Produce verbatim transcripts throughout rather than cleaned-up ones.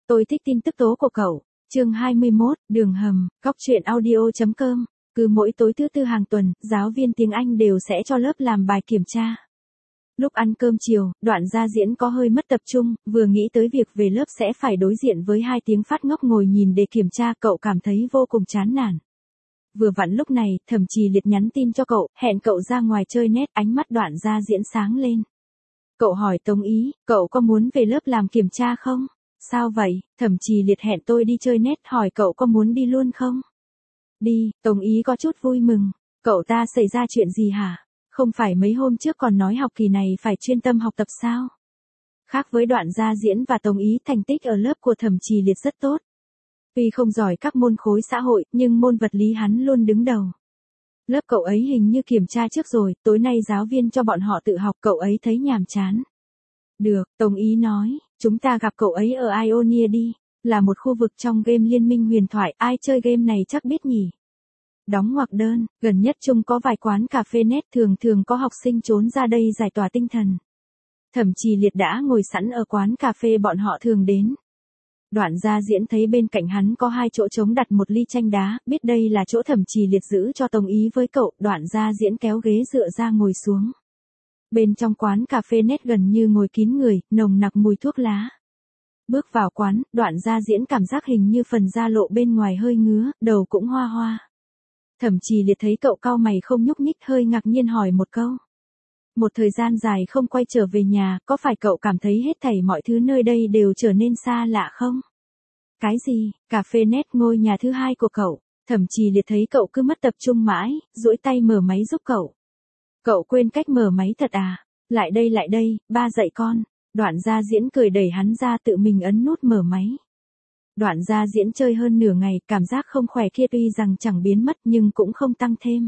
Tôi thích tin tức tố của cậu. Chương hai mươi mốt, đường hầm, góc truyện audio.com. Cứ mỗi tối thứ tư hàng tuần, giáo viên tiếng Anh đều sẽ cho lớp làm bài kiểm tra. Lúc ăn cơm chiều, Đoạn Gia Diễn có hơi mất tập trung, vừa nghĩ tới việc về lớp sẽ phải đối diện với hai tiếng phát ngốc ngồi nhìn để kiểm tra, cậu cảm thấy vô cùng chán nản. Vừa vặn lúc này, Thẩm Trì Liệt nhắn tin cho cậu, hẹn cậu ra ngoài chơi net, ánh mắt Đoạn Gia Diễn sáng lên. Cậu hỏi Tống Ý, cậu có muốn về lớp làm kiểm tra không? Sao vậy? Thẩm Trì Liệt hẹn tôi đi chơi net, hỏi cậu có muốn đi luôn không? Đi, Tống Ý có chút vui mừng. Cậu ta xảy ra chuyện gì hả? Không phải mấy hôm trước còn nói học kỳ này phải chuyên tâm học tập sao? Khác với Đoạn Gia Diễn và Tống Ý, thành tích ở lớp của Thẩm Trì Liệt rất tốt. Tuy không giỏi các môn khối xã hội, nhưng môn vật lý hắn luôn đứng đầu. Lớp cậu ấy hình như kiểm tra trước rồi, tối nay giáo viên cho bọn họ tự học, cậu ấy thấy nhàm chán. Được, Tống Ý nói, chúng ta gặp cậu ấy ở Ionia đi, là một khu vực trong game Liên minh huyền thoại, ai chơi game này chắc biết nhỉ. Đóng ngoặc đơn, gần nhất chung có vài quán cà phê net, thường thường có học sinh trốn ra đây giải tỏa tinh thần. Thẩm Trì Liệt đã ngồi sẵn ở quán cà phê bọn họ thường đến. Đoạn Gia Diễn thấy bên cạnh hắn có hai chỗ trống đặt một ly chanh đá, biết đây là chỗ Thẩm Trì Liệt giữ cho Tống Ý với cậu, Đoạn Gia Diễn kéo ghế dựa ra ngồi xuống. Bên trong quán cà phê net gần như ngồi kín người, nồng nặc mùi thuốc lá. Bước vào quán, Đoạn Gia Diễn cảm giác hình như phần da lộ bên ngoài hơi ngứa, đầu cũng hoa hoa. Thẩm Trì Liệt thấy cậu cau mày không nhúc nhích, hơi ngạc nhiên hỏi một câu. Một thời gian dài không quay trở về nhà, có phải cậu cảm thấy hết thảy mọi thứ nơi đây đều trở nên xa lạ không? Cái gì? Cà phê net, ngôi nhà thứ hai của cậu. Thẩm Trì Liệt thấy cậu cứ mất tập trung mãi, duỗi tay mở máy giúp cậu. Cậu quên cách mở máy thật à? Lại đây lại đây, ba dạy con. Đoạn Gia Diễn cười đẩy hắn ra, tự mình ấn nút mở máy. Đoạn Gia Diễn chơi hơn nửa ngày, cảm giác không khỏe kia tuy rằng chẳng biến mất nhưng cũng không tăng thêm.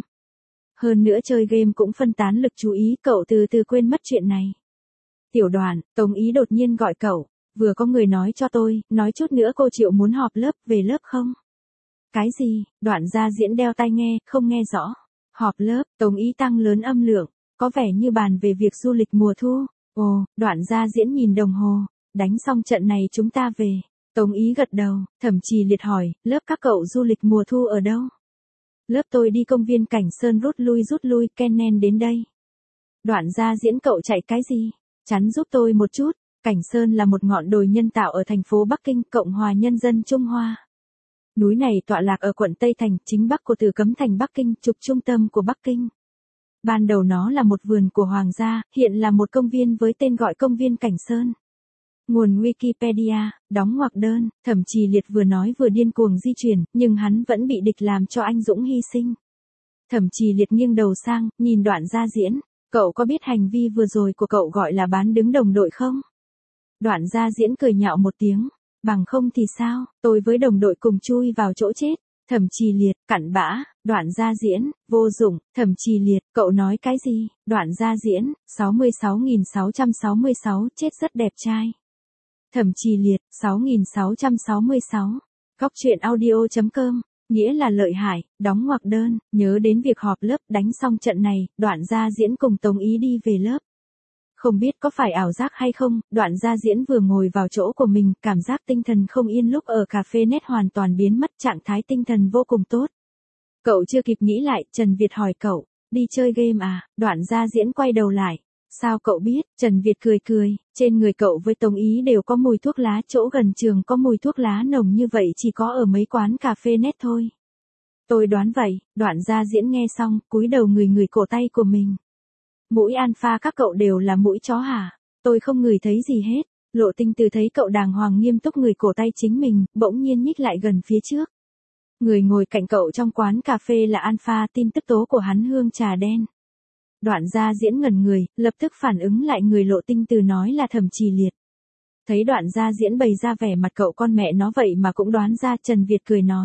Hơn nữa chơi game cũng phân tán lực chú ý, cậu từ từ quên mất chuyện này. Tiểu Đoàn, Tống Ý đột nhiên gọi cậu, vừa có người nói cho tôi, nói chút nữa cô Triệu muốn họp lớp, về lớp không? Cái gì? Đoạn Gia Diễn đeo tai nghe, không nghe rõ. Họp lớp, Tống Ý tăng lớn âm lượng, có vẻ như bàn về việc du lịch mùa thu. Ồ, Đoạn Gia Diễn nhìn đồng hồ, đánh xong trận này chúng ta về. Tống Ý gật đầu, Thẩm Trì Liệt hỏi, lớp các cậu du lịch mùa thu ở đâu? Lớp tôi đi công viên Cảnh Sơn, rút lui rút lui, Kennen đến đây. Đoạn Gia Diễn, cậu chạy cái gì? Chắn giúp tôi một chút. Cảnh Sơn là một ngọn đồi nhân tạo ở thành phố Bắc Kinh, Cộng hòa Nhân dân Trung Hoa. Núi này tọa lạc ở quận Tây Thành, chính bắc của Từ Cấm Thành Bắc Kinh, trục trung tâm của Bắc Kinh. Ban đầu nó là một vườn của hoàng gia, hiện là một công viên với tên gọi Công viên Cảnh Sơn. Nguồn Wikipedia, đóng ngoặc đơn, Thẩm Trì Liệt vừa nói vừa điên cuồng di chuyển, nhưng hắn vẫn bị địch làm cho anh dũng hy sinh. Thẩm Trì Liệt nghiêng đầu sang, nhìn Đoạn Gia Diễn, cậu có biết hành vi vừa rồi của cậu gọi là bán đứng đồng đội không? Đoạn Gia Diễn cười nhạo một tiếng, bằng không thì sao, tôi với đồng đội cùng chui vào chỗ chết. Thẩm Trì Liệt, cặn bã. Đoạn Gia Diễn, vô dụng. Thẩm Trì Liệt, cậu nói cái gì? Đoạn Gia Diễn, sáu mươi sáu nghìn sáu trăm sáu mươi sáu, chết rất đẹp trai. Thẩm Trì Liệt, sáu nghìn sáu trăm sáu mươi sáu. Góc truyện audio.com, nghĩa là lợi hại, đóng ngoặc đơn, nhớ đến việc họp lớp, đánh xong trận này, Đoạn Gia Diễn cùng Tống Ý đi về lớp. Không biết có phải ảo giác hay không, Đoạn Gia Diễn vừa ngồi vào chỗ của mình, cảm giác tinh thần không yên lúc ở cà phê net hoàn toàn biến mất, trạng thái tinh thần vô cùng tốt. Cậu chưa kịp nghĩ lại, Trần Việt hỏi cậu, đi chơi game à? Đoạn Gia Diễn quay đầu lại. Sao cậu biết? Trần Việt cười cười, trên người cậu với Tống Ý đều có mùi thuốc lá, chỗ gần trường có mùi thuốc lá nồng như vậy chỉ có ở mấy quán cà phê net thôi. Tôi đoán vậy. Đoạn Gia Diễn nghe xong, cúi đầu ngửi ngửi cổ tay của mình. Mũi alpha các cậu đều là mũi chó hả? Tôi không ngửi thấy gì hết. Lộ Tinh Từ thấy cậu đàng hoàng nghiêm túc ngửi cổ tay chính mình, bỗng nhiên nhích lại gần phía trước. Người ngồi cạnh cậu trong quán cà phê là alpha, tin tức tố của hắn hương trà đen. Đoạn Gia Diễn ngẩn người, lập tức phản ứng lại người Lộ Tinh Từ nói là Thẩm Trì Liệt. Thấy Đoạn Gia Diễn bày ra vẻ mặt cậu con mẹ nó vậy mà cũng đoán ra, Trần Việt cười nói.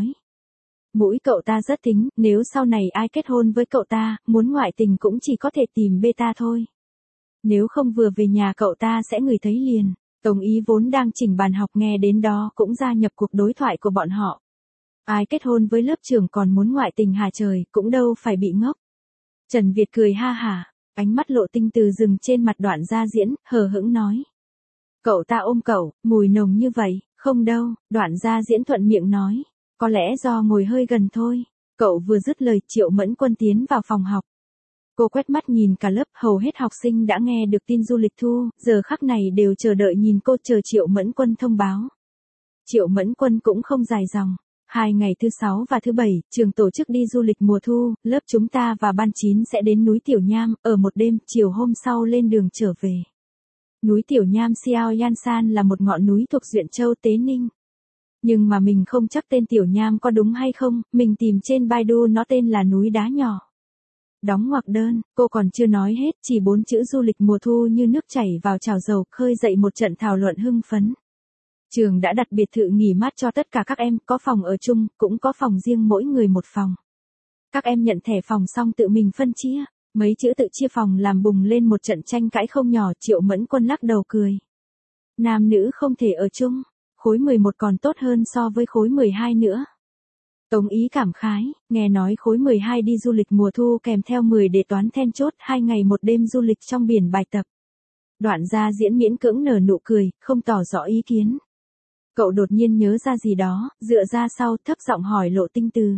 Mũi cậu ta rất thính, nếu sau này ai kết hôn với cậu ta, muốn ngoại tình cũng chỉ có thể tìm beta thôi. Nếu không vừa về nhà cậu ta sẽ ngửi thấy liền. Tống Ý vốn đang chỉnh bàn học nghe đến đó cũng gia nhập cuộc đối thoại của bọn họ. Ai kết hôn với lớp trưởng còn muốn ngoại tình hả trời, cũng đâu phải bị ngốc. Trần Việt cười ha hả, ánh mắt Lộ Tinh Từ dừng trên mặt Đoạn Gia Diễn, hờ hững nói. Cậu ta ôm cậu, mùi nồng như vậy, không Không đâu, Đoạn Gia Diễn thuận miệng nói. Có lẽ do ngồi hơi gần thôi. Cậu vừa dứt lời Triệu Mẫn Quân tiến vào phòng học. Cô quét mắt nhìn cả lớp, hầu hết học sinh đã nghe được tin du lịch thu, giờ khắc này đều chờ đợi nhìn cô, chờ Triệu Mẫn Quân thông báo. Triệu Mẫn Quân cũng không dài dòng. Hai ngày thứ sáu và thứ bảy, trường tổ chức đi du lịch mùa thu, lớp chúng ta và ban chín sẽ đến núi Tiểu Nham, ở một đêm, chiều hôm sau lên đường trở về. Núi Tiểu Nham Xiao Yan San là một ngọn núi thuộc Duyện Châu Tế Ninh. Nhưng mà mình không chắc tên Tiểu Nham có đúng hay không, mình tìm trên Baidu nó tên là núi đá nhỏ. Đóng ngoặc đơn, cô còn chưa nói hết, chỉ bốn chữ du lịch mùa thu như nước chảy vào chảo dầu, khơi dậy một trận thảo luận hưng phấn. Trường đã đặt biệt thự nghỉ mát cho tất cả các em, có phòng ở chung, cũng có phòng riêng mỗi người một phòng. Các em nhận thẻ phòng xong tự mình phân chia, mấy chữ tự chia phòng làm bùng lên một trận tranh cãi không nhỏ. Triệu Mẫn Quân lắc đầu cười. Nam nữ không thể ở chung, khối mười một còn tốt hơn so với khối mười hai nữa. Tống Ý cảm khái, nghe nói khối mười hai đi du lịch mùa thu kèm theo mười đề toán then chốt, hai ngày một đêm du lịch trong biển bài tập. Đoạn Gia Diễn miễn cưỡng nở nụ cười, không tỏ rõ ý kiến. Cậu đột nhiên nhớ ra gì đó, dựa ra sau, thấp giọng hỏi Lộ Tinh Từ.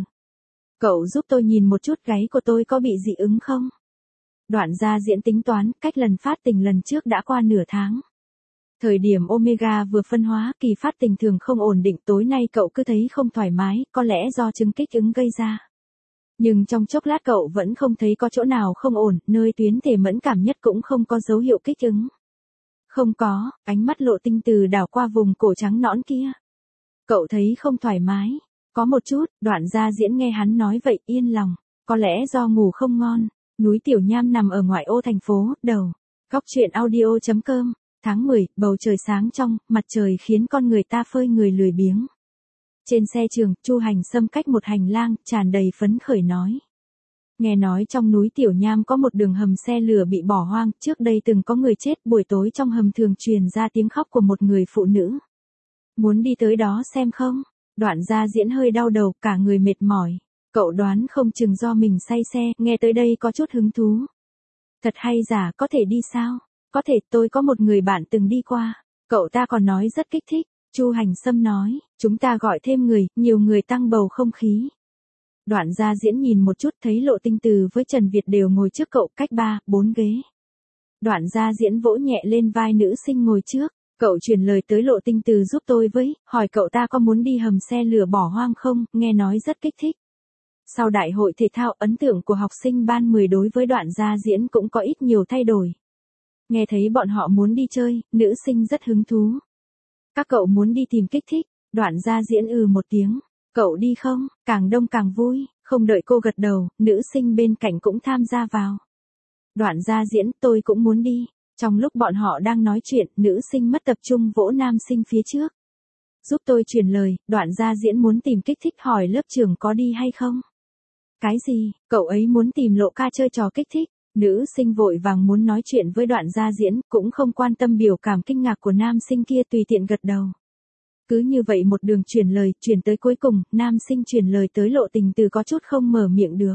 Cậu giúp tôi nhìn một chút gáy của tôi có bị dị ứng không? Đoạn Gia Diễn tính toán, cách lần phát tình lần trước đã qua nửa tháng. Thời điểm Omega vừa phân hóa, kỳ phát tình thường không ổn định, tối nay cậu cứ thấy không thoải mái, có lẽ do chứng kích ứng gây ra. Nhưng trong chốc lát cậu vẫn không thấy có chỗ nào không ổn, nơi tuyến thể mẫn cảm nhất cũng không có dấu hiệu kích ứng. Không có, ánh mắt Lộ Tinh Từ đảo qua vùng cổ trắng nõn kia. Cậu thấy không thoải mái? Có một chút. Đoạn Gia Diễn nghe hắn nói vậy yên lòng, có lẽ do ngủ không ngon. Núi Tiểu Nham nằm ở ngoại ô thành phố, đầu. Góc truyện audio chấm com. Tháng mười, bầu trời sáng trong, mặt trời khiến con người ta phơi người lười biếng. Trên xe trường, Chu Hành Sâm cách một hành lang, tràn đầy phấn khởi nói. Nghe nói trong núi Tiểu Nham có một đường hầm xe lửa bị bỏ hoang, trước đây từng có người chết, buổi tối trong hầm thường truyền ra tiếng khóc của một người phụ nữ. Muốn đi tới đó xem không? Đoạn Gia Diễn hơi đau đầu, cả người mệt mỏi. Cậu đoán không chừng do mình say xe, nghe tới đây có chút hứng thú. Thật hay giả, có thể đi sao? Có thể, tôi có một người bạn từng đi qua. Cậu ta còn nói rất kích thích. Chu Hành Sâm nói, chúng ta gọi thêm người, nhiều người tăng bầu không khí. Đoạn Gia Diễn nhìn một chút thấy Lộ Tinh Từ với Trần Việt đều ngồi trước cậu, cách ba, bốn ghế. Đoạn Gia Diễn vỗ nhẹ lên vai nữ sinh ngồi trước. Cậu truyền lời tới Lộ Tinh Từ giúp tôi với, hỏi cậu ta có muốn đi hầm xe lửa bỏ hoang không, nghe nói rất kích thích. Sau đại hội thể thao, ấn tượng của học sinh ban mười đối với Đoạn Gia Diễn cũng có ít nhiều thay đổi. Nghe thấy bọn họ muốn đi chơi, nữ sinh rất hứng thú. Các cậu muốn đi tìm kích thích. Đoạn Gia Diễn ừ một tiếng. Cậu đi không? Càng đông càng vui. Không đợi cô gật đầu, nữ sinh bên cạnh cũng tham gia vào. Đoạn Gia Diễn, tôi cũng muốn đi. Trong lúc bọn họ đang nói chuyện, nữ sinh mất tập trung vỗ nam sinh phía trước. Giúp tôi truyền lời, Đoạn Gia Diễn muốn tìm kích thích, hỏi lớp trưởng có đi hay không? Cái gì? Cậu ấy muốn tìm Lộ ca chơi trò kích thích. Nữ sinh vội vàng muốn nói chuyện với Đoạn Gia Diễn, cũng không quan tâm biểu cảm kinh ngạc của nam sinh kia, tùy tiện gật đầu. Cứ như vậy một đường truyền lời, truyền tới cuối cùng, nam sinh truyền lời tới Lộ Tình Từ có chút không mở miệng được.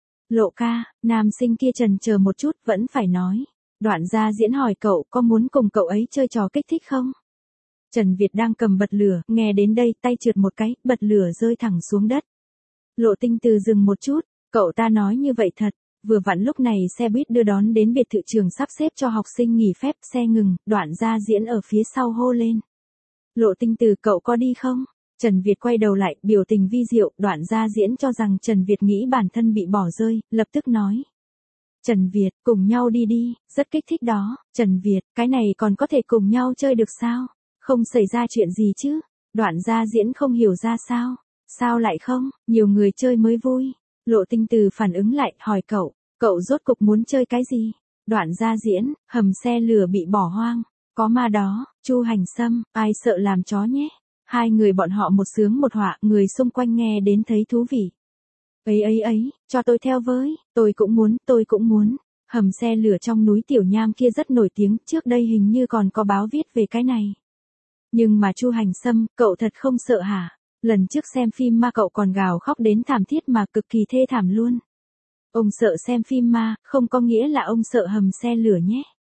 Lộ ca, nam sinh kia chần chờ một chút, vẫn phải nói. Đoạn Gia Diễn hỏi cậu có muốn cùng cậu ấy chơi trò kích thích không? Trần Việt đang cầm bật lửa, nghe đến đây tay trượt một cái, bật lửa rơi thẳng xuống đất. Lộ Tinh Từ dừng một chút, cậu ta nói như vậy thật. Vừa vặn lúc này xe buýt đưa đón đến biệt thự trường sắp xếp cho học sinh nghỉ phép, xe ngừng, Đoạn Gia Diễn ở phía sau hô lên. Lộ Tinh Từ, cậu có đi không? Trần Việt quay đầu lại, biểu tình vi diệu. Đoạn Gia Diễn cho rằng Trần Việt nghĩ bản thân bị bỏ rơi, lập tức nói. Trần Việt, cùng nhau đi đi, rất kích thích đó. Trần Việt, cái này còn có thể cùng nhau chơi được sao? Không xảy ra chuyện gì chứ? Đoạn Gia Diễn không hiểu ra sao. Sao lại không? Nhiều người chơi mới vui. Lộ Tinh Từ phản ứng lại, hỏi cậu, cậu rốt cục muốn chơi cái gì? Đoạn Gia Diễn, hầm xe lửa bị bỏ hoang. Có ma đó. Chu Hành Sâm, ai sợ làm chó nhé. Hai người bọn họ một sướng một họa, người xung quanh nghe đến thấy thú vị. Ấy ấy ấy, cho tôi theo với, tôi cũng muốn, tôi cũng muốn. Hầm xe lửa trong núi Tiểu Nham kia rất nổi tiếng, trước đây hình như còn có báo viết về cái này. Nhưng mà Chu Hành Sâm, cậu thật không sợ hả? Lần trước xem phim ma cậu còn gào khóc đến thảm thiết mà, cực kỳ thê thảm luôn. Ông sợ xem phim ma, không có nghĩa là ông sợ hầm xe lửa nhé.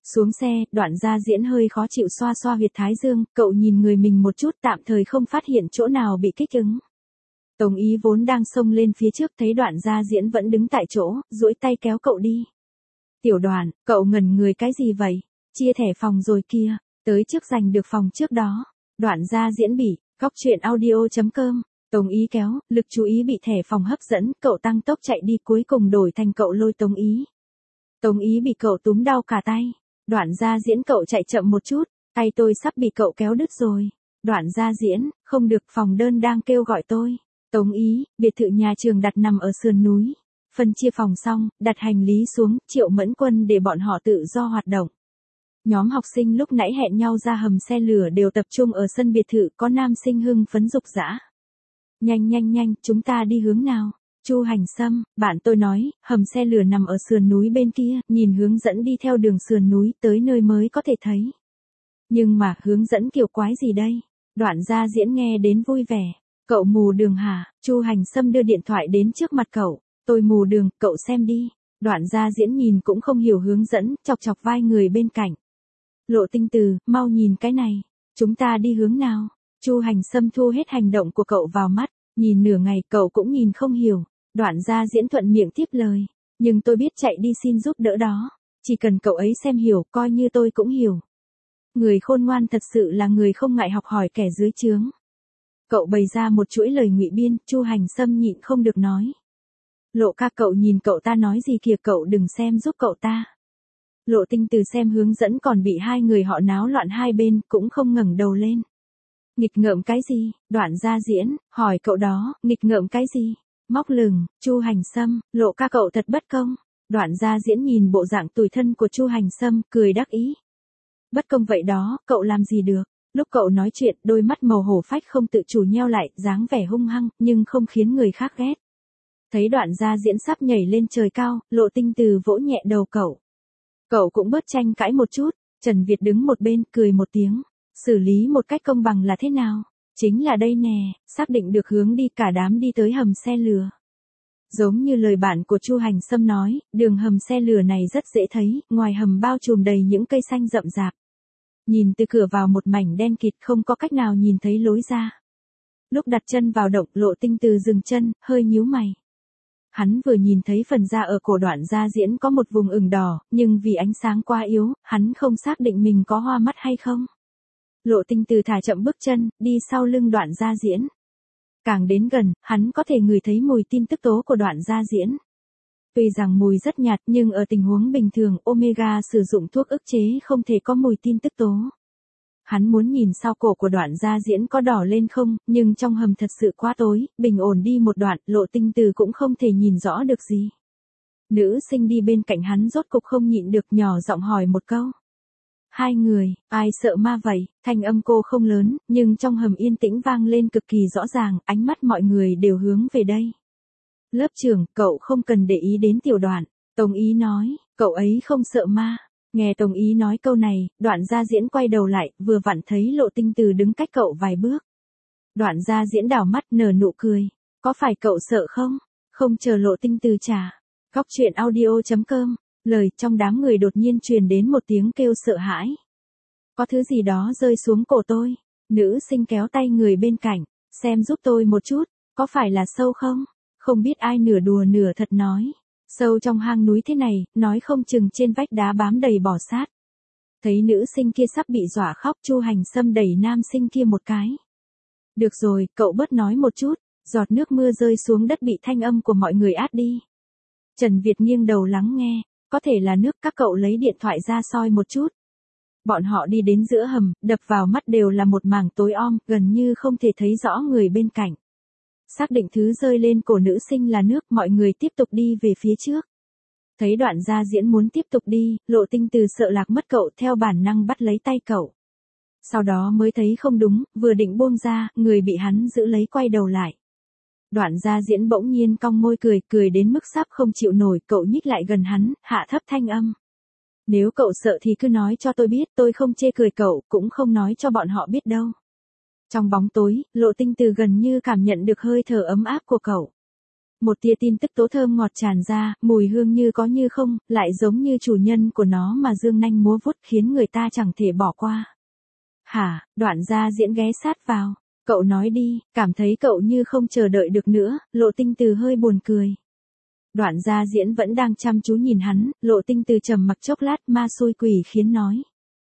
Xuống xe, Đoạn Gia Diễn hơi khó chịu xoa xoa huyệt thái dương, cậu nhìn người mình một chút tạm thời không phát hiện chỗ nào bị kích ứng. Tống Ý vốn đang xông lên phía trước thấy Đoạn Gia Diễn vẫn đứng tại chỗ, duỗi tay kéo cậu đi. Tiểu Đoàn, cậu ngẩn người cái gì vậy? Chia thẻ phòng rồi kia, tới trước giành được phòng trước đó. Đoạn Gia Diễn bỉ, góc truyện audio chấm com. Tống Ý kéo, lực chú ý bị thẻ phòng hấp dẫn, cậu tăng tốc chạy đi cuối cùng đổi thành cậu lôi Tống Ý. Tống Ý bị cậu túm đau cả tay. Đoạn Gia Diễn cậu chạy chậm một chút, tay tôi sắp bị cậu kéo đứt rồi. Đoạn Gia Diễn, không được, phòng đơn đang kêu gọi tôi. Tống Ý, biệt thự nhà trường đặt nằm ở sườn núi. Phân chia phòng xong, đặt hành lý xuống, Triệu Mẫn Quân để bọn họ tự do hoạt động. Nhóm học sinh lúc nãy hẹn nhau ra hầm xe lửa đều tập trung ở sân biệt thự, có nam sinh hưng phấn rục rã. Nhanh nhanh nhanh, chúng ta đi hướng nào? Chu Hành Sâm, bạn tôi nói, hầm xe lửa nằm ở sườn núi bên kia, nhìn hướng dẫn đi theo đường sườn núi tới nơi mới có thể thấy. Nhưng mà hướng dẫn kiểu quái gì đây? Đoạn Gia Diễn nghe đến vui vẻ. Cậu mù đường hả? Chu Hành Sâm đưa điện thoại đến trước mặt cậu. Tôi mù đường, cậu xem đi. Đoạn Gia Diễn nhìn cũng không hiểu hướng dẫn, chọc chọc vai người bên cạnh. Lộ Tinh Từ, mau nhìn cái này. Chúng ta đi hướng nào? Chu Hành Sâm thu hết hành động của cậu vào mắt, nhìn nửa ngày cậu cũng nhìn không hiểu. Đoạn Gia Diễn thuận miệng tiếp lời. Nhưng tôi biết chạy đi xin giúp đỡ đó. Chỉ cần cậu ấy xem hiểu, coi như tôi cũng hiểu. Người khôn ngoan thật sự là người không ngại học hỏi kẻ dưới trướng. Cậu bày ra một chuỗi lời ngụy biên, Chu Hành Sâm nhịn không được nói. Lộ ca, cậu nhìn cậu ta nói gì kìa, cậu đừng xem giúp cậu ta. Lộ Tinh Từ xem hướng dẫn còn bị hai người họ náo loạn hai bên, cũng không ngẩng đầu lên. Nghịch ngợm cái gì? Đoạn Gia Diễn, hỏi cậu đó, nghịch ngợm cái gì? Móc lửng, Chu Hành Sâm, Lộ ca cậu thật bất công. Đoạn Gia Diễn nhìn bộ dạng tủi thân của Chu Hành Sâm, cười đắc ý. Bất công vậy đó, cậu làm gì được? Lúc cậu nói chuyện, đôi mắt màu hổ phách không tự chủ nheo lại, dáng vẻ hung hăng, nhưng không khiến người khác ghét. Thấy Đoạn Gia Diễn sắp nhảy lên trời cao, Lộ Tinh Từ vỗ nhẹ đầu cậu. Cậu cũng bớt tranh cãi một chút. Trần Việt đứng một bên, cười một tiếng. Xử lý một cách công bằng là thế nào? Chính là đây nè, xác định được hướng đi, cả đám đi tới hầm xe lửa. Giống như lời bạn của Chu Hành Sâm nói, đường hầm xe lửa này rất dễ thấy, ngoài hầm bao trùm đầy những cây xanh rậm rạp. Nhìn từ cửa vào một mảnh đen kịt, không có cách nào nhìn thấy lối ra. Lúc đặt chân vào động, Lộ Tinh Từ dừng chân, hơi nhíu mày. Hắn vừa nhìn thấy phần da ở cổ Đoạn Gia Diễn có một vùng ửng đỏ, nhưng vì ánh sáng quá yếu, hắn không xác định mình có hoa mắt hay không. Lộ Tinh Từ thả chậm bước chân, đi sau lưng Đoạn Gia Diễn. Càng đến gần, hắn có thể ngửi thấy mùi tin tức tố của Đoạn Gia Diễn. Tuy rằng mùi rất nhạt nhưng ở tình huống bình thường, Omega sử dụng thuốc ức chế không thể có mùi tin tức tố. Hắn muốn nhìn sau cổ của Đoạn Gia Diễn có đỏ lên không, nhưng trong hầm thật sự quá tối, bình ổn đi một đoạn, Lộ Tinh Từ cũng không thể nhìn rõ được gì. Nữ sinh đi bên cạnh hắn rốt cục không nhịn được, nhỏ giọng hỏi một câu. Hai người, ai sợ ma vậy? Thanh âm cô không lớn, nhưng trong hầm yên tĩnh vang lên cực kỳ rõ ràng, ánh mắt mọi người đều hướng về đây. Lớp trưởng, cậu không cần để ý đến Tiểu Đoạn. Tống Ý nói, cậu ấy không sợ ma. Nghe Tống Ý nói câu này, Đoạn Gia Diễn quay đầu lại, vừa vặn thấy Lộ Tinh Từ đứng cách cậu vài bước. Đoạn Gia Diễn đảo mắt nở nụ cười. Có phải cậu sợ không? Không chờ Lộ Tinh Từ trả. Góc truyện audio chấm com. Lời trong đám người đột nhiên truyền đến một tiếng kêu sợ hãi. Có thứ gì đó rơi xuống cổ tôi. Nữ sinh kéo tay người bên cạnh. Xem giúp tôi một chút, có phải là sâu không? Không biết ai nửa đùa nửa thật nói. Sâu trong hang núi thế này, nói không chừng trên vách đá bám đầy bò sát. Thấy nữ sinh kia sắp bị dọa khóc, Chu Hành Sâm đẩy nam sinh kia một cái. Được rồi, cậu bớt nói một chút, giọt nước mưa rơi xuống đất bị thanh âm của mọi người át đi. Trần Việt nghiêng đầu lắng nghe, có thể là nước, các cậu lấy điện thoại ra soi một chút. Bọn họ đi đến giữa hầm, đập vào mắt đều là một mảng tối om, gần như không thể thấy rõ người bên cạnh. Xác định thứ rơi lên cổ nữ sinh là nước, mọi người tiếp tục đi về phía trước. Thấy Đoạn Gia Diễn muốn tiếp tục đi, Lộ Tinh Từ sợ lạc mất cậu, theo bản năng bắt lấy tay cậu. Sau đó mới thấy không đúng, vừa định buông ra, người bị hắn giữ lấy quay đầu lại. Đoạn Gia Diễn bỗng nhiên cong môi cười, cười đến mức sắp không chịu nổi, cậu nhích lại gần hắn, hạ thấp thanh âm. Nếu cậu sợ thì cứ nói cho tôi biết, tôi không chê cười cậu, cũng không nói cho bọn họ biết đâu. Trong bóng tối, Lộ Tinh Từ gần như cảm nhận được hơi thở ấm áp của cậu. Một tia tin tức tố thơm ngọt tràn ra, mùi hương như có như không, lại giống như chủ nhân của nó mà dương nanh múa vuốt khiến người ta chẳng thể bỏ qua. Hả, Đoạn Gia Diễn ghé sát vào. Cậu nói đi, cảm thấy cậu như không chờ đợi được nữa, Lộ Tinh Từ hơi buồn cười. Đoạn Gia Diễn vẫn đang chăm chú nhìn hắn, Lộ Tinh Từ trầm mặc chốc lát ma xui quỷ khiến nói.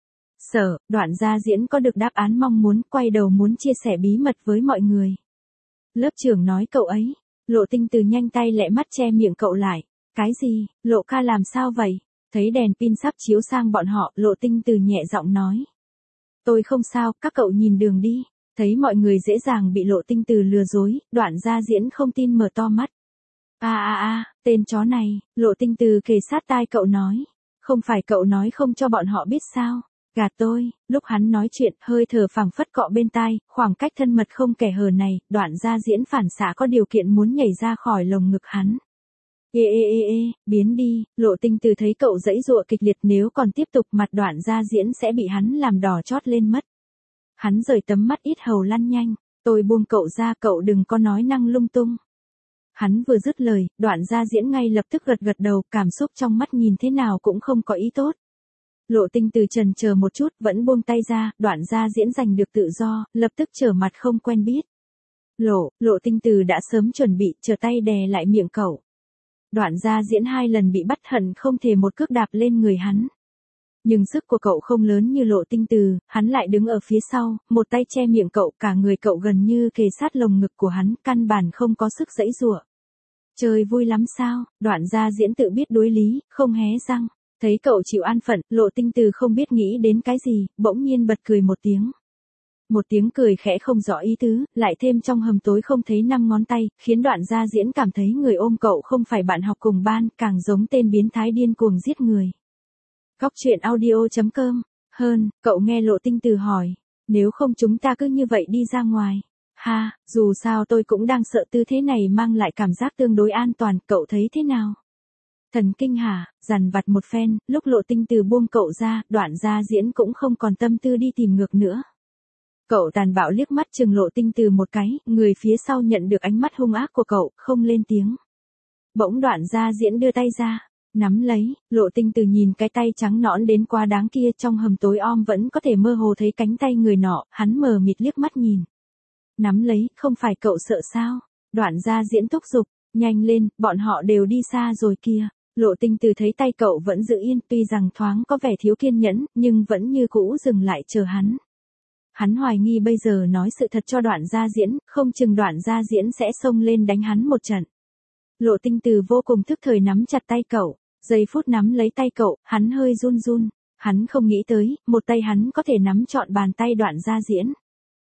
Sợ, Đoạn Gia Diễn có được đáp án mong muốn, quay đầu muốn chia sẻ bí mật với mọi người. Lớp trưởng nói cậu ấy. Lộ Tinh Từ nhanh tay lẹ mắt che miệng cậu lại. Cái gì, Lộ ca làm sao vậy? Thấy đèn pin sắp chiếu sang bọn họ, Lộ Tinh Từ nhẹ giọng nói. Tôi không sao, các cậu nhìn đường đi. Thấy mọi người dễ dàng bị Lộ Tinh Từ lừa dối, Đoạn Gia Diễn không tin mở to mắt. A a a, tên chó này, Lộ Tinh Từ kề sát tai cậu nói. Không phải cậu nói không cho bọn họ biết sao? Gạt tôi, lúc hắn nói chuyện, hơi thở phảng phất cọ bên tai, khoảng cách thân mật không kẻ hở này, Đoạn Gia Diễn phản xạ có điều kiện muốn nhảy ra khỏi lồng ngực hắn. Ê ê ê ê, biến đi, Lộ Tinh Từ thấy cậu giãy giụa kịch liệt, nếu còn tiếp tục mặt Đoạn Gia Diễn sẽ bị hắn làm đỏ chót lên mất. Hắn rời tấm mắt ít hầu lăn nhanh, tôi buông cậu ra, cậu đừng có nói năng lung tung. Hắn vừa dứt lời, Đoạn Gia Diễn ngay lập tức gật gật đầu, cảm xúc trong mắt nhìn thế nào cũng không có ý tốt. Lộ Tinh Từ chần chờ một chút, vẫn buông tay ra, Đoạn Gia Diễn giành được tự do, lập tức trở mặt không quen biết. Lộ, Lộ Tinh Từ đã sớm chuẩn bị, trở tay đè lại miệng cậu. Đoạn Gia Diễn hai lần bị bắt hận không thể một cước đạp lên người hắn. Nhưng sức của cậu không lớn như Lộ Tinh Từ, hắn lại đứng ở phía sau, một tay che miệng cậu, cả người cậu gần như kề sát lồng ngực của hắn, căn bản không có sức giãy giụa. Chơi vui lắm sao? Đoạn Gia Diễn tự biết đối lý, không hé răng. Thấy cậu chịu an phận, Lộ Tinh Từ không biết nghĩ đến cái gì, bỗng nhiên bật cười một tiếng. Một tiếng cười khẽ không rõ ý tứ, lại thêm trong hầm tối không thấy năm ngón tay, khiến Đoạn Gia Diễn cảm thấy người ôm cậu không phải bạn học cùng ban, càng giống tên biến thái điên cuồng giết người. Góc truyện audio chấm com. Hơn, cậu nghe Lộ Tinh Từ hỏi. Nếu không chúng ta cứ như vậy đi ra ngoài. Ha, dù sao tôi cũng đang sợ tư thế này mang lại cảm giác tương đối an toàn, cậu thấy thế nào? Thần kinh hả, dằn vặt một phen, lúc Lộ Tinh Từ buông cậu ra, Đoạn Gia Diễn cũng không còn tâm tư đi tìm ngược nữa. Cậu tàn bạo liếc mắt chừng Lộ Tinh Từ một cái, người phía sau nhận được ánh mắt hung ác của cậu, không lên tiếng. Bỗng Đoạn Gia Diễn đưa tay ra, nắm lấy, Lộ Tinh Từ nhìn cái tay trắng nõn đến quá đáng kia, trong hầm tối om vẫn có thể mơ hồ thấy cánh tay người nọ, hắn mờ mịt liếc mắt nhìn. Nắm lấy, không phải cậu sợ sao? Đoạn Gia Diễn thúc giục, nhanh lên, bọn họ đều đi xa rồi kìa. Lộ Tinh Từ thấy tay cậu vẫn giữ yên, tuy rằng thoáng có vẻ thiếu kiên nhẫn, nhưng vẫn như cũ dừng lại chờ hắn. Hắn hoài nghi bây giờ nói sự thật cho Đoạn Gia Diễn, không chừng Đoạn Gia Diễn sẽ xông lên đánh hắn một trận. Lộ Tinh Từ vô cùng thức thời nắm chặt tay cậu, giây phút nắm lấy tay cậu, hắn hơi run run, hắn không nghĩ tới, một tay hắn có thể nắm trọn bàn tay Đoạn Gia Diễn.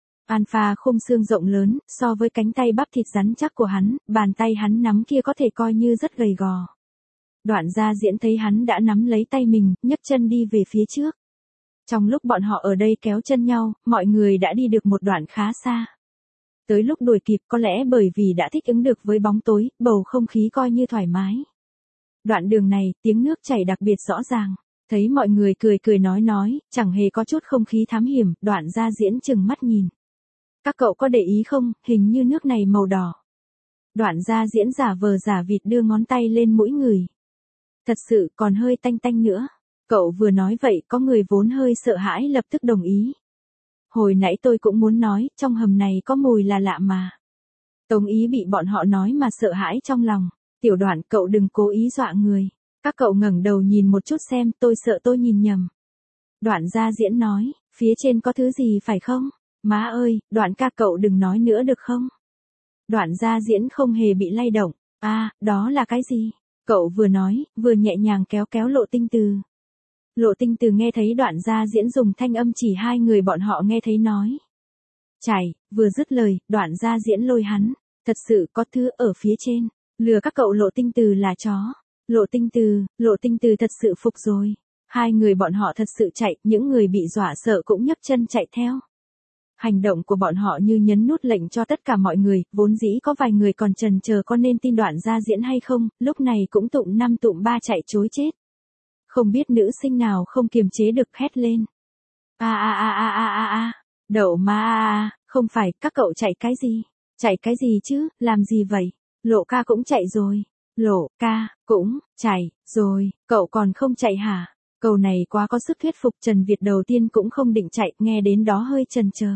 Alpha khung xương rộng lớn, so với cánh tay bắp thịt rắn chắc của hắn, bàn tay hắn nắm kia có thể coi như rất gầy gò. Đoạn Gia Diễn thấy hắn đã nắm lấy tay mình, nhấc chân đi về phía trước. Trong lúc bọn họ ở đây kéo chân nhau, mọi người đã đi được một đoạn khá xa. Tới lúc đuổi kịp có lẽ bởi vì đã thích ứng được với bóng tối, bầu không khí coi như thoải mái. Đoạn đường này, tiếng nước chảy đặc biệt rõ ràng. Thấy mọi người cười cười nói nói, chẳng hề có chút không khí thám hiểm, Đoạn Gia Diễn chừng mắt nhìn. Các cậu có để ý không, hình như nước này màu đỏ. Đoạn Gia Diễn giả vờ giả vịt đưa ngón tay lên mũi người. Thật sự còn hơi tanh tanh nữa. Cậu vừa nói vậy có người vốn hơi sợ hãi lập tức đồng ý. Hồi nãy tôi cũng muốn nói, trong hầm này có mùi là lạ mà. Tống Ý bị bọn họ nói mà sợ hãi trong lòng. Tiểu Đoạn, cậu đừng cố ý dọa người. Các cậu ngẩng đầu nhìn một chút xem, tôi sợ tôi nhìn nhầm. Đoạn Gia Diễn nói, phía trên có thứ gì phải không? Má ơi, Đoạn ca cậu đừng nói nữa được không? Đoạn Gia Diễn không hề bị lay động. À, đó là cái gì? Cậu vừa nói, vừa nhẹ nhàng kéo kéo Lộ Tinh Từ. Lộ Tinh Từ nghe thấy Đoạn Gia Diễn dùng thanh âm chỉ hai người bọn họ nghe thấy nói. Chảy, vừa dứt lời, Đoạn Gia Diễn lôi hắn. Thật sự có thứ ở phía trên. Lừa các cậu Lộ Tinh Từ là chó. Lộ Tinh Từ, Lộ Tinh Từ thật sự phục rồi. Hai người bọn họ thật sự chạy, những người bị dọa sợ cũng nhấc chân chạy theo. Hành động của bọn họ như nhấn nút lệnh cho tất cả mọi người, vốn dĩ có vài người còn chần chờ có nên tin Đoạn Gia Diễn hay không, lúc này cũng tụm năm tụm ba chạy trối chết. Không biết nữ sinh nào không kiềm chế được hét lên. A a a a a a a, đậu ma a a, không phải, các cậu chạy cái gì? Chạy cái gì chứ, làm gì vậy? Lộ ca cũng chạy rồi. Lộ ca, cũng, chạy, rồi, cậu còn không chạy hả? Câu này quá có sức thuyết phục, Trần Việt đầu tiên cũng không định chạy, nghe đến đó hơi chần chờ.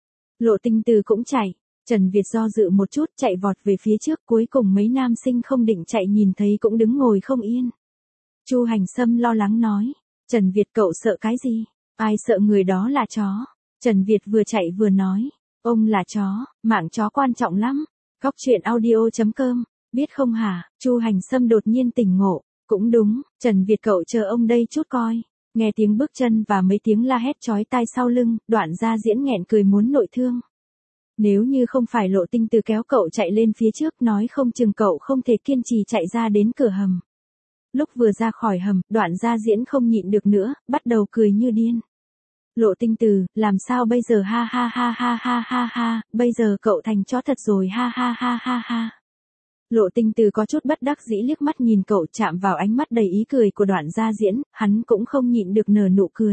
Lộ Tinh Từ cũng chạy. Trần Việt do dự một chút, chạy vọt về phía trước, cuối cùng mấy nam sinh không định chạy nhìn thấy cũng đứng ngồi không yên. Chu Hành Sâm lo lắng nói, Trần Việt cậu sợ cái gì? Ai sợ người đó là chó. Trần Việt vừa chạy vừa nói, ông là chó, mạng chó quan trọng lắm. Cóc truyện audio chấm com, biết không hả? Chu Hành Sâm đột nhiên tỉnh ngộ, cũng đúng, Trần Việt cậu chờ ông đây chút coi. Nghe tiếng bước chân và mấy tiếng la hét chói tai sau lưng, Đoạn Gia Diễn nghẹn cười muốn nội thương. Nếu như không phải Lộ Tinh Từ kéo cậu chạy lên phía trước, nói không chừng cậu không thể kiên trì chạy ra đến cửa hầm. Lúc vừa ra khỏi hầm, Đoạn Gia Diễn không nhịn được nữa, bắt đầu cười như điên. Lộ Tinh Từ, làm sao bây giờ, ha ha ha ha ha ha ha, bây giờ cậu thành chó thật rồi, ha ha ha ha ha. Lộ Tinh Từ có chút bất đắc dĩ liếc mắt nhìn cậu, chạm vào ánh mắt đầy ý cười của Đoạn Gia Diễn, hắn cũng không nhịn được nở nụ cười.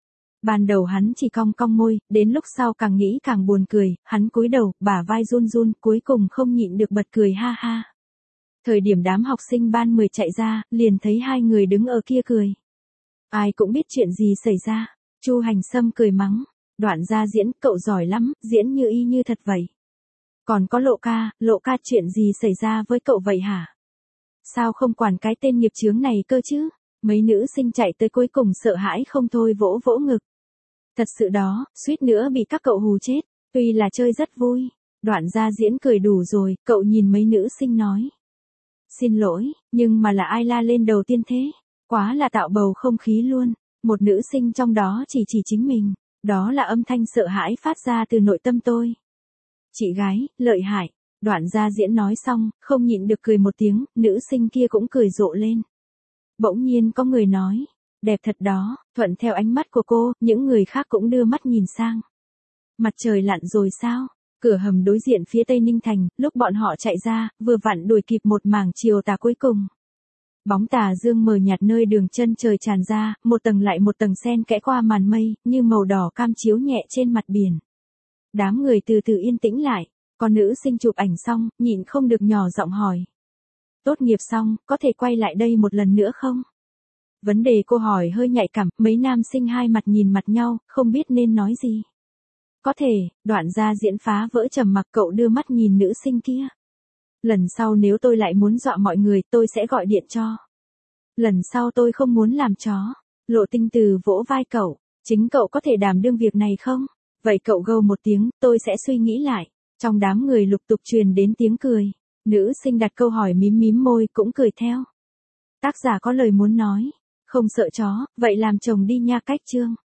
Ban đầu hắn chỉ cong cong môi, đến lúc sau càng nghĩ càng buồn cười, hắn cúi đầu, bả vai run run, cuối cùng không nhịn được bật cười ha ha. Thời điểm đám học sinh ban mười chạy ra, liền thấy hai người đứng ở kia cười. Ai cũng biết chuyện gì xảy ra. Chu Hành Sâm cười mắng, Đoạn Gia Diễn, cậu giỏi lắm, diễn như y như thật vậy. Còn có Lộ ca, Lộ ca chuyện gì xảy ra với cậu vậy hả? Sao không quản cái tên nghiệp chướng này cơ chứ? Mấy nữ sinh chạy tới cuối cùng sợ hãi không thôi vỗ vỗ ngực. Thật sự đó, suýt nữa bị các cậu hù chết, tuy là chơi rất vui. Đoạn Gia Diễn cười đủ rồi, cậu nhìn mấy nữ sinh nói. Xin lỗi, nhưng mà là ai la lên đầu tiên thế? Quá là tạo bầu không khí luôn. Một nữ sinh trong đó chỉ chỉ chính mình, đó là âm thanh sợ hãi phát ra từ nội tâm tôi. Chị gái, lợi hại. Đoạn Gia Diễn nói xong, không nhịn được cười một tiếng, nữ sinh kia cũng cười rộ lên. Bỗng nhiên có người nói, đẹp thật đó, thuận theo ánh mắt của cô, những người khác cũng đưa mắt nhìn sang. Mặt trời lặn rồi sao? Cửa hầm đối diện phía Tây Ninh Thành, lúc bọn họ chạy ra, vừa vặn đuổi kịp một mảng chiều tà cuối cùng. Bóng tà dương mờ nhạt nơi đường chân trời tràn ra, một tầng lại một tầng xen kẽ qua màn mây, như màu đỏ cam chiếu nhẹ trên mặt biển. Đám người từ từ yên tĩnh lại, con nữ sinh chụp ảnh xong, nhịn không được nhỏ giọng hỏi. Tốt nghiệp xong, có thể quay lại đây một lần nữa không? Vấn đề cô hỏi hơi nhạy cảm, mấy nam sinh hai mặt nhìn mặt nhau, không biết nên nói gì. Có thể, Đoạn Gia Diễn phá vỡ trầm mặc, cậu đưa mắt nhìn nữ sinh kia. Lần sau nếu tôi lại muốn dọa mọi người, tôi sẽ gọi điện cho. Lần sau tôi không muốn làm chó. Lộ Tinh Từ vỗ vai cậu, chính cậu có thể đảm đương việc này không? Vậy cậu gâu một tiếng, tôi sẽ suy nghĩ lại. Trong đám người lục tục truyền đến tiếng cười. Nữ sinh đặt câu hỏi mím mím môi cũng cười theo. Tác giả có lời muốn nói. Không sợ chó, vậy làm chồng đi nha. Cách chương.